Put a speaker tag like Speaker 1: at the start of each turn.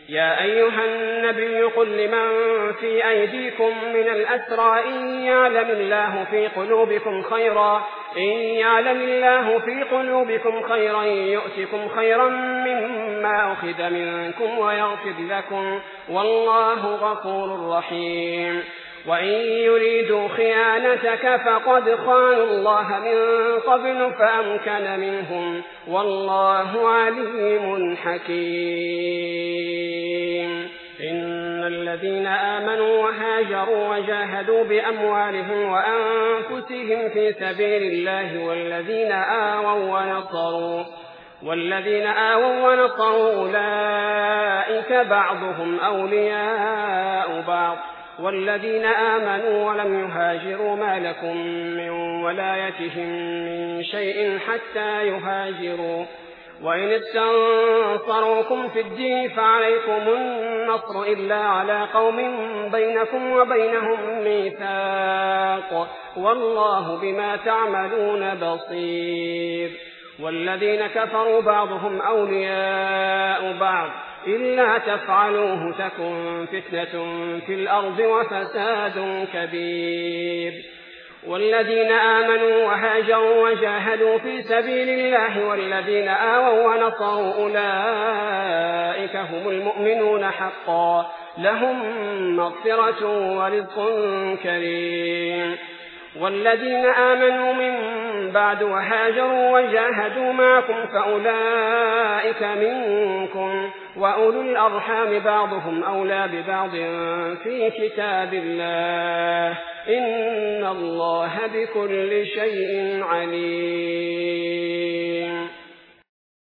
Speaker 1: يا أيها النبي قل لمن في أيديكم من الأسرى إن يعلم الله في قلوبكم خيرا يؤتكم خيرا مما أخذ منكم ويغفر لكم والله غفور رحيم. وإن يريدوا خيانتك فقد خانوا الله من قبل فأمكن منهم والله عليم حكيم. إن الذين آمنوا وهاجروا وجاهدوا بأموالهم وأنفسهم في سبيل الله والذين آووا ونصروا أولئك بعضهم أولياء بعض والذين آمنوا ولم يهاجروا ما لكم من ولايتهم من شيء حتى يهاجروا وإن استنصروكم في الدين فعليكم النصر إلا على قوم بينكم وبينهم ميثاق والله بما تعملون بصير. والذين كفروا بعضهم أولياء بعض إلا تفعلوه تكن فتنة في الأرض وفساد كبير. والذين آمنوا وهاجروا وجاهدوا في سبيل الله والذين آووا ونصروا أولئك هم المؤمنون حقا لهم مغفرة ورزق كريم. والذين آمنوا من بعد وهاجروا وجاهدوا معكم فأولئك منكم وأولو الأرحام بعضهم أولى ببعض في كتاب الله إن الله بكل شيء عليم.